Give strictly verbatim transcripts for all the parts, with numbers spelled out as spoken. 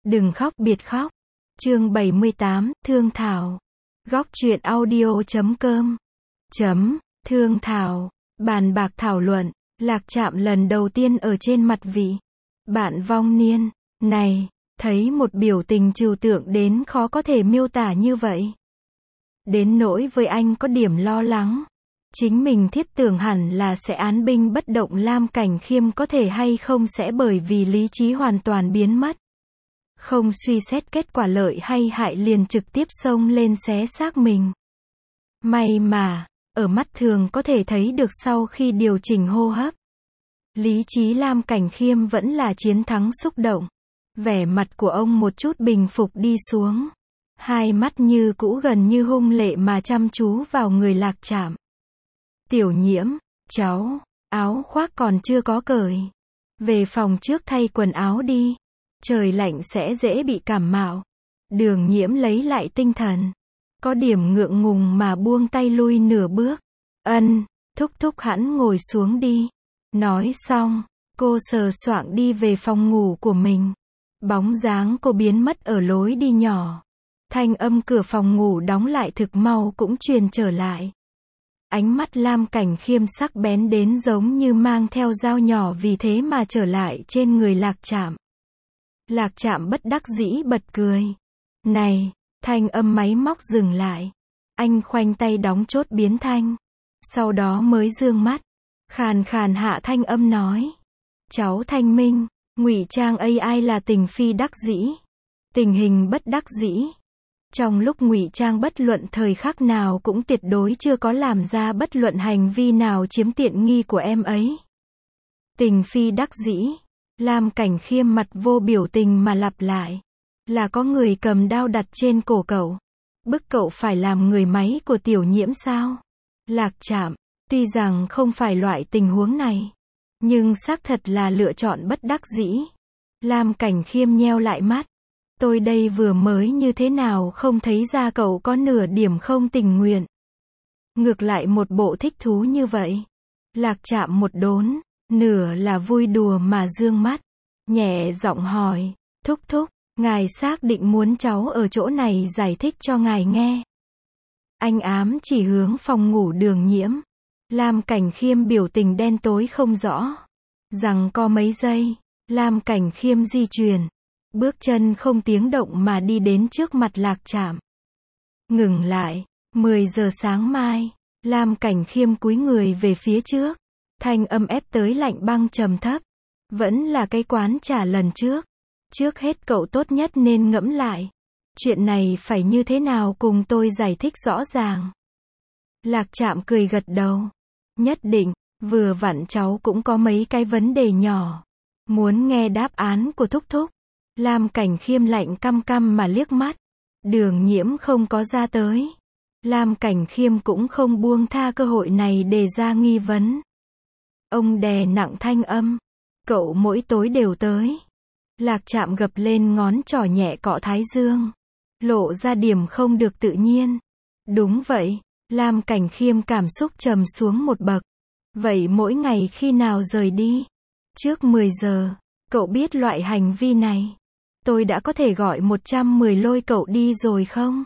Đừng khóc biệt khóc. Chương bảy mươi tám, Thương Thảo. Góc truyện audio chấm com. Chấm, Thương Thảo. Bàn bạc thảo luận. Lạc Trạm lần đầu tiên ở trên mặt vị. Bạn vong niên. Này, thấy một biểu tình trừu tượng đến khó có thể miêu tả như vậy. Đến nỗi với anh có điểm lo lắng. Chính mình thiết tưởng hẳn là sẽ án binh bất động Lam Cảnh Khiêm có thể hay không sẽ bởi vì lý trí hoàn toàn biến mất. Không suy xét kết quả lợi hay hại liền trực tiếp xông lên xé xác mình. May mà, ở mắt thường có thể thấy được sau khi điều chỉnh hô hấp. Lý trí Lam Cảnh Khiêm vẫn là chiến thắng xúc động. Vẻ mặt của ông một chút bình phục đi xuống. Hai mắt như cũ gần như hung lệ mà chăm chú vào người Lạc Trạm. Tiểu Nhiễm, cháu, áo khoác còn chưa có cởi. Về phòng trước thay quần áo đi. Trời lạnh sẽ dễ bị cảm mạo. Đường Nhiễm lấy lại tinh thần. Có điểm ngượng ngùng mà buông tay lui nửa bước. Ân, thúc thúc hẵng ngồi xuống đi. Nói xong, cô sờ soạng đi về phòng ngủ của mình. Bóng dáng cô biến mất ở lối đi nhỏ. Thanh âm cửa phòng ngủ đóng lại thực mau cũng truyền trở lại. Ánh mắt Lam Cảnh Khiêm sắc bén đến giống như mang theo dao nhỏ vì thế mà trở lại trên người Lạc Trạm. Lạc Trạm bất đắc dĩ bật cười. Này, thanh âm máy móc dừng lại. Anh khoanh tay đóng chốt biến thanh. Sau đó mới dương mắt. Khàn khàn hạ thanh âm nói. Cháu thanh minh, ngụy trang a i là tình phi đắc dĩ. Tình hình bất đắc dĩ. Trong lúc ngụy trang bất luận thời khắc nào cũng tuyệt đối chưa có làm ra bất luận hành vi nào chiếm tiện nghi của em ấy. Tình phi đắc dĩ. Lam Cảnh Khiêm mặt vô biểu tình mà lặp lại. Là có người cầm đao đặt trên cổ cậu. Bức cậu phải làm người máy của Tiểu Nhiễm sao? Lạc Trạm, tuy rằng không phải loại tình huống này. Nhưng xác thật là lựa chọn bất đắc dĩ. Lam Cảnh Khiêm nheo lại mắt. Tôi đây vừa mới như thế nào không thấy ra cậu có nửa điểm không tình nguyện. Ngược lại một bộ thích thú như vậy. Lạc Trạm một đốn. Nửa là vui đùa mà dương mắt. Nhẹ giọng hỏi. Thúc thúc, ngài xác định muốn cháu ở chỗ này giải thích cho ngài nghe. Anh ám chỉ hướng phòng ngủ Đường Nhiễm. Lam Cảnh Khiêm biểu tình đen tối không rõ. Rằng có mấy giây. Lam Cảnh Khiêm di chuyển. Bước chân không tiếng động mà đi đến trước mặt Lạc Trạm. Ngừng lại. mười giờ sáng mai. Lam Cảnh Khiêm cúi người về phía trước. Thanh âm ép tới lạnh băng trầm thấp. Vẫn là cái quán trà lần trước. Trước hết cậu tốt nhất nên ngẫm lại. Chuyện này phải như thế nào cùng tôi giải thích rõ ràng. Lạc Trạm cười gật đầu. Nhất định, vừa vặn cháu cũng có mấy cái vấn đề nhỏ. Muốn nghe đáp án của thúc thúc. Lam Cảnh Khiêm lạnh căm căm mà liếc mắt. Đường Nhiễm không có ra tới. Lam Cảnh Khiêm cũng không buông tha cơ hội này để ra nghi vấn. Ông đè nặng thanh âm. Cậu mỗi tối đều tới. Lạc Trạm gập lên ngón trỏ nhẹ cọ thái dương. Lộ ra điểm không được tự nhiên. Đúng vậy. Lam Cảnh Khiêm cảm xúc trầm xuống một bậc. Vậy mỗi ngày khi nào rời đi? Trước mười giờ. Cậu biết loại hành vi này. Tôi đã có thể gọi một trăm mười lôi cậu đi rồi không?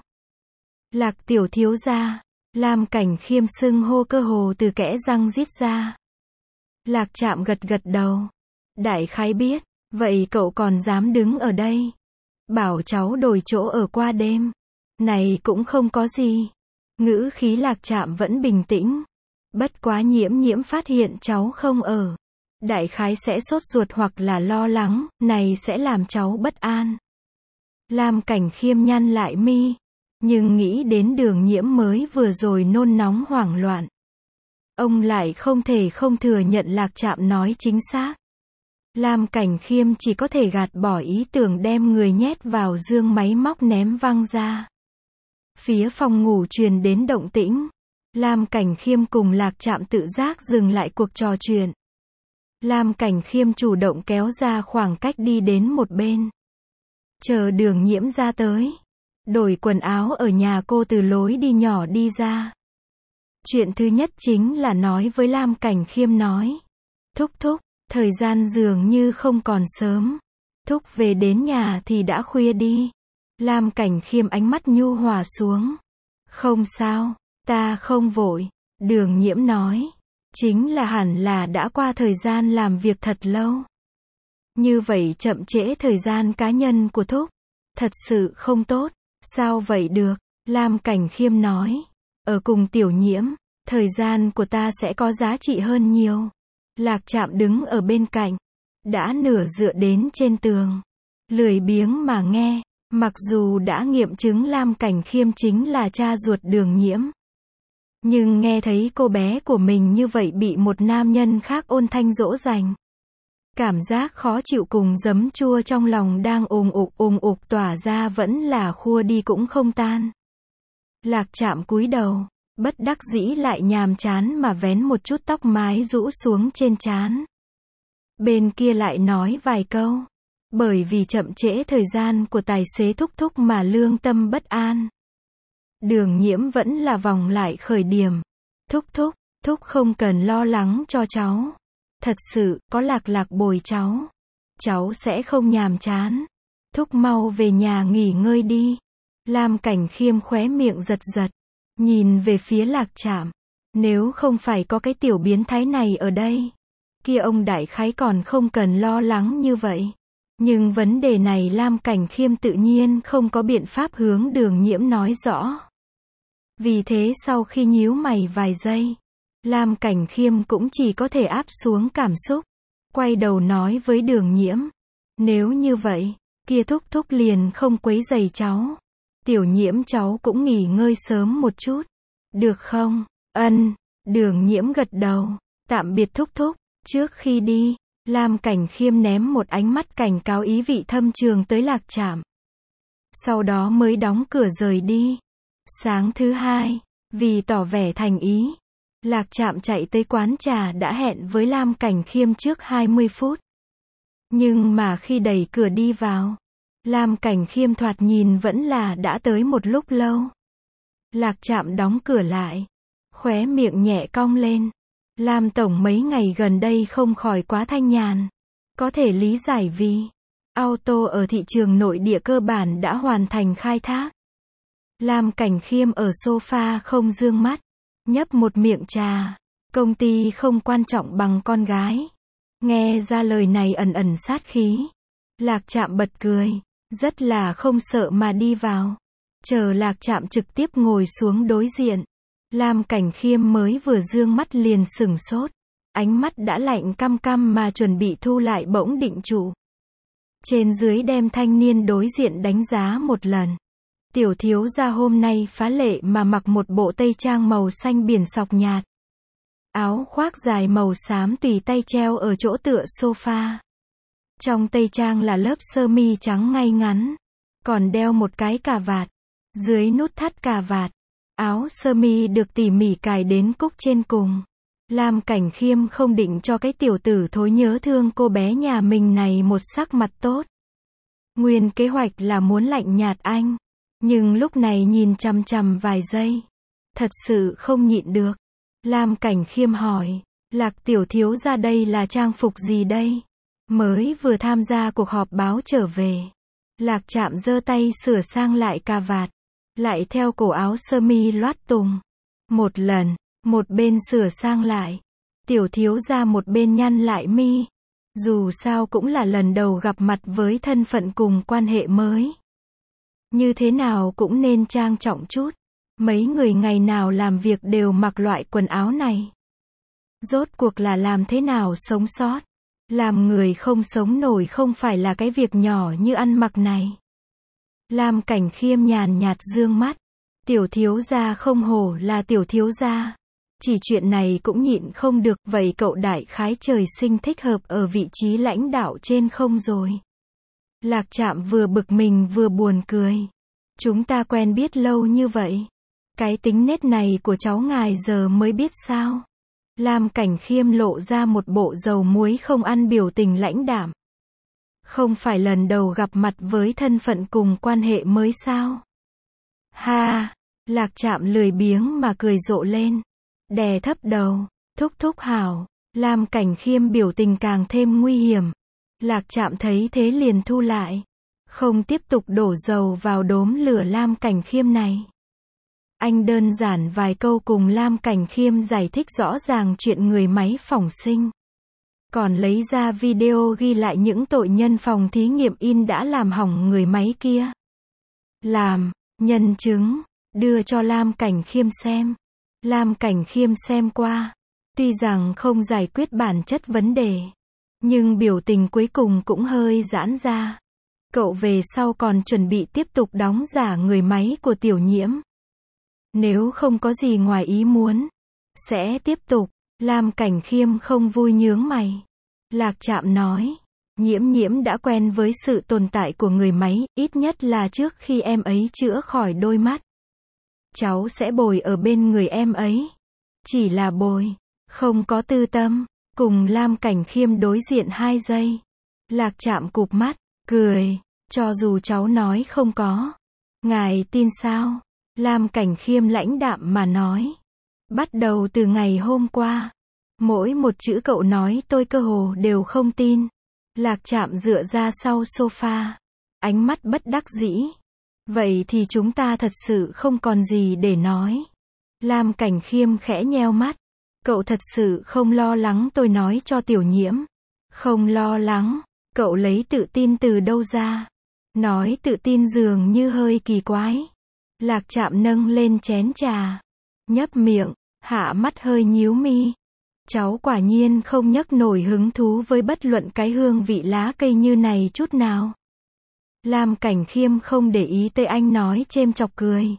Lạc tiểu thiếu gia. Lam Cảnh Khiêm xưng hô cơ hồ từ kẽ răng rít ra. Lạc Trạm gật gật đầu. Đại khái biết. Vậy cậu còn dám đứng ở đây? Bảo cháu đổi chỗ ở qua đêm. Này cũng không có gì. Ngữ khí Lạc Trạm vẫn bình tĩnh. Bất quá Nhiễm Nhiễm phát hiện cháu không ở. Đại khái sẽ sốt ruột hoặc là lo lắng. Này sẽ làm cháu bất an. Lam Cảnh Khiêm nhăn lại mi. Nhưng nghĩ đến Đường Nhiễm mới vừa rồi nôn nóng hoảng loạn. Ông lại không thể không thừa nhận Lạc Trạm nói chính xác. Lam Cảnh Khiêm chỉ có thể gạt bỏ ý tưởng đem người nhét vào dương máy móc ném văng ra. Phía phòng ngủ truyền đến động tĩnh. Lam Cảnh Khiêm cùng Lạc Trạm tự giác dừng lại cuộc trò chuyện. Lam Cảnh Khiêm chủ động kéo ra khoảng cách đi đến một bên. Chờ Đường Nhiễm ra tới. Đổi quần áo ở nhà cô từ lối đi nhỏ đi ra. Chuyện thứ nhất chính là nói với Lam Cảnh Khiêm nói. Thúc thúc, thời gian dường như không còn sớm. Thúc về đến nhà thì đã khuya đi. Lam Cảnh Khiêm ánh mắt nhu hòa xuống. Không sao, ta không vội. Đường Nhiễm nói. Chính là hẳn là đã qua thời gian làm việc thật lâu. Như vậy chậm trễ thời gian cá nhân của Thúc. Thật sự không tốt. Sao vậy được? Lam Cảnh Khiêm nói. Ở cùng Tiểu Nhiễm, thời gian của ta sẽ có giá trị hơn nhiều. Lạc Trạm đứng ở bên cạnh. Đã nửa dựa đến trên tường. Lười biếng mà nghe. Mặc dù đã nghiệm chứng Lam Cảnh Khiêm chính là cha ruột Đường Nhiễm. Nhưng nghe thấy cô bé của mình như vậy bị một nam nhân khác ôn thanh dỗ dành. Cảm giác khó chịu cùng giấm chua trong lòng đang ùng ục ùng ục tỏa ra vẫn là khua đi cũng không tan. Lạc Trạm cúi đầu, bất đắc dĩ lại nhàm chán mà vén một chút tóc mái rũ xuống trên trán. Bên kia lại nói vài câu. Bởi vì chậm trễ thời gian của tài xế Thúc Thúc mà lương tâm bất an. Đường Nhiễm vẫn là vòng lại khởi điểm. Thúc Thúc, Thúc không cần lo lắng cho cháu. Thật sự, có Lạc Lạc bồi cháu. Cháu sẽ không nhàm chán. Thúc mau về nhà nghỉ ngơi đi. Lam Cảnh Khiêm khóe miệng giật giật. Nhìn về phía Lạc Trạm. Nếu không phải có cái tiểu biến thái này ở đây. Kia ông đại khái còn không cần lo lắng như vậy. Nhưng vấn đề này Lam Cảnh Khiêm tự nhiên không có biện pháp hướng Đường Nhiễm nói rõ. Vì thế sau khi nhíu mày vài giây, Lam Cảnh Khiêm cũng chỉ có thể áp xuống cảm xúc. Quay đầu nói với Đường Nhiễm. Nếu như vậy, kia Thúc Thúc liền không quấy rầy cháu. Tiểu Nhiễm cháu cũng nghỉ ngơi sớm một chút. Được không? Ân. Đường Nhiễm gật đầu. Tạm biệt Thúc Thúc. Trước khi đi, Lam Cảnh Khiêm ném một ánh mắt cảnh cáo ý vị thâm trường tới Lạc Trạm. Sau đó mới đóng cửa rời đi. Sáng thứ hai, vì tỏ vẻ thành ý, Lạc Trạm chạy tới quán trà đã hẹn với Lam Cảnh Khiêm trước hai mươi phút. Nhưng mà khi đẩy cửa đi vào, Lam Cảnh Khiêm thoạt nhìn vẫn là đã tới một lúc lâu. Lạc Trạm đóng cửa lại, khóe miệng nhẹ cong lên. Lam tổng mấy ngày gần đây không khỏi quá thanh nhàn. Có thể lý giải vì auto ở thị trường nội địa cơ bản đã hoàn thành khai thác. Lam Cảnh Khiêm ở sofa không dương mắt, nhấp một miệng trà. Công ty không quan trọng bằng con gái. Nghe ra lời này ẩn ẩn sát khí. Lạc Trạm bật cười, rất là không sợ mà đi vào. Chờ Lạc Trạm trực tiếp ngồi xuống đối diện. Lam Cảnh Khiêm mới vừa dương mắt liền sửng sốt. Ánh mắt đã lạnh căm căm mà chuẩn bị thu lại bỗng định trụ. Trên dưới đem thanh niên đối diện đánh giá một lần. Tiểu thiếu gia hôm nay phá lệ mà mặc một bộ tây trang màu xanh biển sọc nhạt. Áo khoác dài màu xám tùy tay treo ở chỗ tựa sofa. Trong tây trang là lớp sơ mi trắng ngay ngắn. Còn đeo một cái cà vạt. Dưới nút thắt cà vạt. Áo sơ mi được tỉ mỉ cài đến cúc trên cùng. Lam Cảnh Khiêm không định cho cái tiểu tử thối nhớ thương cô bé nhà mình này một sắc mặt tốt. Nguyên kế hoạch là muốn lạnh nhạt anh. Nhưng lúc này nhìn chằm chằm vài giây. Thật sự không nhịn được. Lam Cảnh Khiêm hỏi. Lạc tiểu thiếu ra đây là trang phục gì đây? Mới vừa tham gia cuộc họp báo trở về. Lạc Trạm giơ tay sửa sang lại cà vạt. Lại theo cổ áo sơ mi loát tùng. Một lần, một bên sửa sang lại. Tiểu thiếu ra một bên nhăn lại mi. Dù sao cũng là lần đầu gặp mặt với thân phận cùng quan hệ mới. Như thế nào cũng nên trang trọng chút. Mấy người ngày nào làm việc đều mặc loại quần áo này. Rốt cuộc là làm thế nào sống sót. Làm người không sống nổi không phải là cái việc nhỏ như ăn mặc này. Lam Cảnh Khiêm nhàn nhạt dương mắt. Tiểu thiếu gia không hổ là tiểu thiếu gia. Chỉ chuyện này cũng nhịn không được, vậy cậu đại khái trời sinh thích hợp ở vị trí lãnh đạo trên không rồi. Lạc Trạm vừa bực mình vừa buồn cười. Chúng ta quen biết lâu như vậy. Cái tính nết này của cháu ngài giờ mới biết sao? Lam Cảnh Khiêm lộ ra một bộ dầu muối không ăn biểu tình lãnh đạm. Không phải lần đầu gặp mặt với thân phận cùng quan hệ mới sao? Ha! Lạc Trạm lười biếng mà cười rộ lên. Đè thấp đầu. Thúc thúc hảo. Lam Cảnh Khiêm biểu tình càng thêm nguy hiểm. Lạc Trạm thấy thế liền thu lại. Không tiếp tục đổ dầu vào đốm lửa Lam Cảnh Khiêm này. Anh đơn giản vài câu cùng Lam Cảnh Khiêm giải thích rõ ràng chuyện người máy phỏng sinh. Còn lấy ra video ghi lại những tội nhân phòng thí nghiệm in đã làm hỏng người máy kia. Làm, nhân chứng, đưa cho Lam Cảnh Khiêm xem. Lam Cảnh Khiêm xem qua. Tuy rằng không giải quyết bản chất vấn đề, nhưng biểu tình cuối cùng cũng hơi giãn ra. Cậu về sau còn chuẩn bị tiếp tục đóng giả người máy của Tiểu Nhiễm. Nếu không có gì ngoài ý muốn, sẽ tiếp tục. Lam Cảnh Khiêm không vui nhướng mày. Lạc Trạm nói, Nhiễm Nhiễm đã quen với sự tồn tại của người máy, ít nhất là trước khi em ấy chữa khỏi đôi mắt. Cháu sẽ bồi ở bên người em ấy. Chỉ là bồi, không có tư tâm. Cùng Lam Cảnh Khiêm đối diện hai giây. Lạc Trạm cụp mắt, cười, cho dù cháu nói không có. Ngài tin sao? Lam Cảnh Khiêm lãnh đạm mà nói. Bắt đầu từ ngày hôm qua, mỗi một chữ cậu nói tôi cơ hồ đều không tin. Lạc Trạm dựa ra sau sofa, ánh mắt bất đắc dĩ. Vậy thì chúng ta thật sự không còn gì để nói. Lam Cảnh Khiêm khẽ nheo mắt. Cậu thật sự không lo lắng tôi nói cho Tiểu Nhiễm. Không lo lắng. Cậu lấy tự tin từ đâu ra? Nói tự tin dường như hơi kỳ quái. Lạc Trạm nâng lên chén trà, nhấp miệng, hạ mắt hơi nhíu mi. Cháu quả nhiên không nhấc nổi hứng thú với bất luận cái hương vị lá cây như này chút nào. Lam Cảnh Khiêm không để ý tới anh nói chêm chọc cười.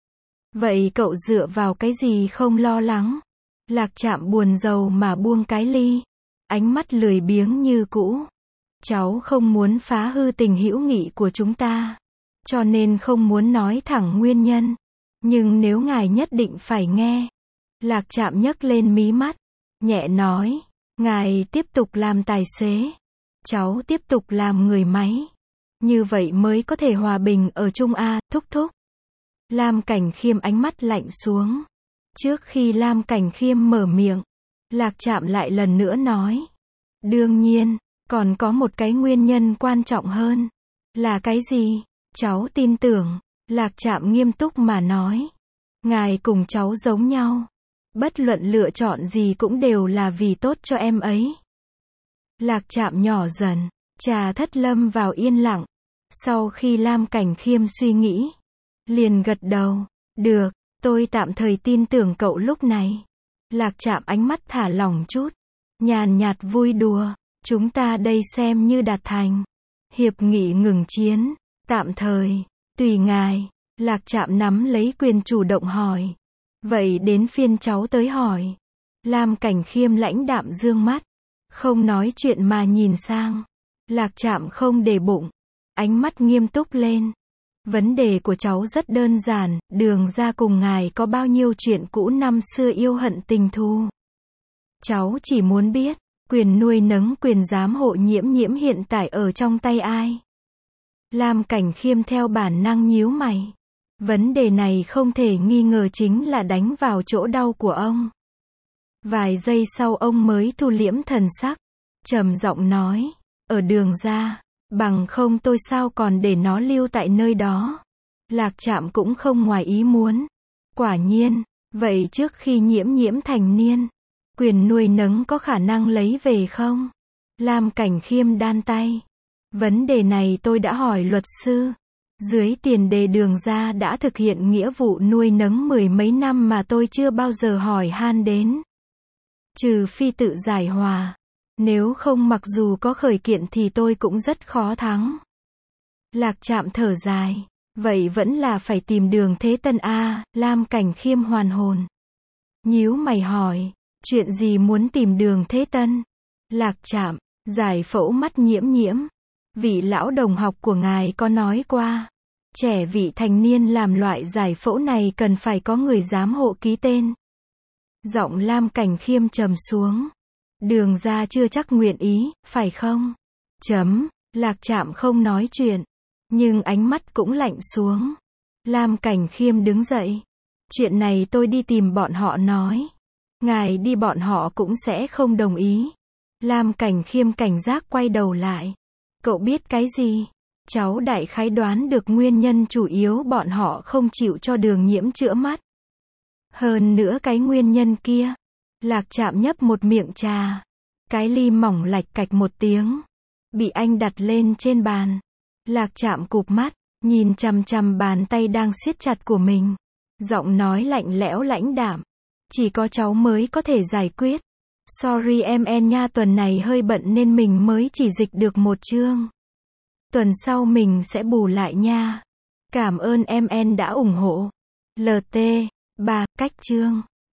Vậy cậu dựa vào cái gì không lo lắng? Lạc Trạm buồn rầu mà buông cái ly, ánh mắt lười biếng như cũ. Cháu không muốn phá hư tình hữu nghị của chúng ta, cho nên không muốn nói thẳng nguyên nhân. Nhưng nếu ngài nhất định phải nghe. Lạc Trạm nhấc lên mí mắt, nhẹ nói, ngài tiếp tục làm tài xế, cháu tiếp tục làm người máy. Như vậy mới có thể hòa bình ở chung a, thúc thúc. Lam Cảnh Khiêm ánh mắt lạnh xuống. Trước khi Lam Cảnh Khiêm mở miệng, Lạc Trạm lại lần nữa nói. Đương nhiên, còn có một cái nguyên nhân quan trọng hơn. Là cái gì? Cháu tin tưởng. Lạc Trạm nghiêm túc mà nói. Ngài cùng cháu giống nhau. Bất luận lựa chọn gì cũng đều là vì tốt cho em ấy. Lạc Trạm nhỏ dần, trà thất lâm vào yên lặng. Sau khi Lam Cảnh Khiêm suy nghĩ, liền gật đầu. Được, tôi tạm thời tin tưởng cậu lúc này. Lạc Trạm ánh mắt thả lỏng chút, nhàn nhạt vui đùa. Chúng ta đây xem như đạt thành hiệp nghị ngừng chiến, tạm thời, tùy ngài. Lạc Trạm nắm lấy quyền chủ động hỏi. Vậy đến phiên cháu tới hỏi. Lam Cảnh Khiêm lãnh đạm dương mắt, không nói chuyện mà nhìn sang. Lạc Trạm không để bụng, ánh mắt nghiêm túc lên. Vấn đề của cháu rất đơn giản, Đường ra cùng ngài có bao nhiêu chuyện cũ năm xưa yêu hận tình thù. Cháu chỉ muốn biết, quyền nuôi nấng quyền giám hộ Nhiễm Nhiễm hiện tại ở trong tay ai? Lam Cảnh Khiêm theo bản năng nhíu mày. Vấn đề này không thể nghi ngờ chính là đánh vào chỗ đau của ông. Vài giây sau ông mới thu liễm thần sắc, trầm giọng nói, ở Đường ra, bằng không tôi sao còn để nó lưu tại nơi đó. Lạc Trạm cũng không ngoài ý muốn. Quả nhiên, vậy trước khi Nhiễm Nhiễm thành niên, quyền nuôi nấng có khả năng lấy về không? Lam Cảnh Khiêm đan tay. Vấn đề này tôi đã hỏi luật sư. Dưới tiền đề Đường ra đã thực hiện nghĩa vụ nuôi nấng mười mấy năm mà tôi chưa bao giờ hỏi han đến. Trừ phi tự giải hòa. Nếu không mặc dù có khởi kiện thì tôi cũng rất khó thắng. Lạc Trạm thở dài. Vậy vẫn là phải tìm Đường Thế Tân a. Lam Cảnh Khiêm hoàn hồn, nhíu mày hỏi. Chuyện gì muốn tìm Đường Thế Tân? Lạc Trạm giải phẫu mắt Nhiễm Nhiễm. Vị lão đồng học của ngài có nói qua, trẻ vị thành niên làm loại giải phẫu này cần phải có người giám hộ ký tên. Giọng Lam Cảnh Khiêm trầm xuống. Đường ra chưa chắc nguyện ý, phải không? Chấm. Lạc Trạm không nói chuyện, nhưng ánh mắt cũng lạnh xuống. Lam Cảnh Khiêm đứng dậy. Chuyện này tôi đi tìm bọn họ nói. Ngài đi bọn họ cũng sẽ không đồng ý. Lam Cảnh Khiêm cảnh giác quay đầu lại. Cậu biết cái gì? Cháu đại khái đoán được nguyên nhân chủ yếu bọn họ không chịu cho Đường Nhiễm chữa mắt. Hơn nữa cái nguyên nhân kia. Lạc Trạm nhấp một miệng trà. Cái ly mỏng lạch cạch một tiếng. Bị anh đặt lên trên bàn. Lạc Trạm cụp mắt, nhìn chằm chằm bàn tay đang siết chặt của mình. Giọng nói lạnh lẽo lãnh đạm. Chỉ có cháu mới có thể giải quyết. Sorry em en nha, tuần này hơi bận nên mình mới chỉ dịch được một chương. Tuần sau mình sẽ bù lại nha. Cảm ơn em en đã ủng hộ. lờ tê, ba, cách chương.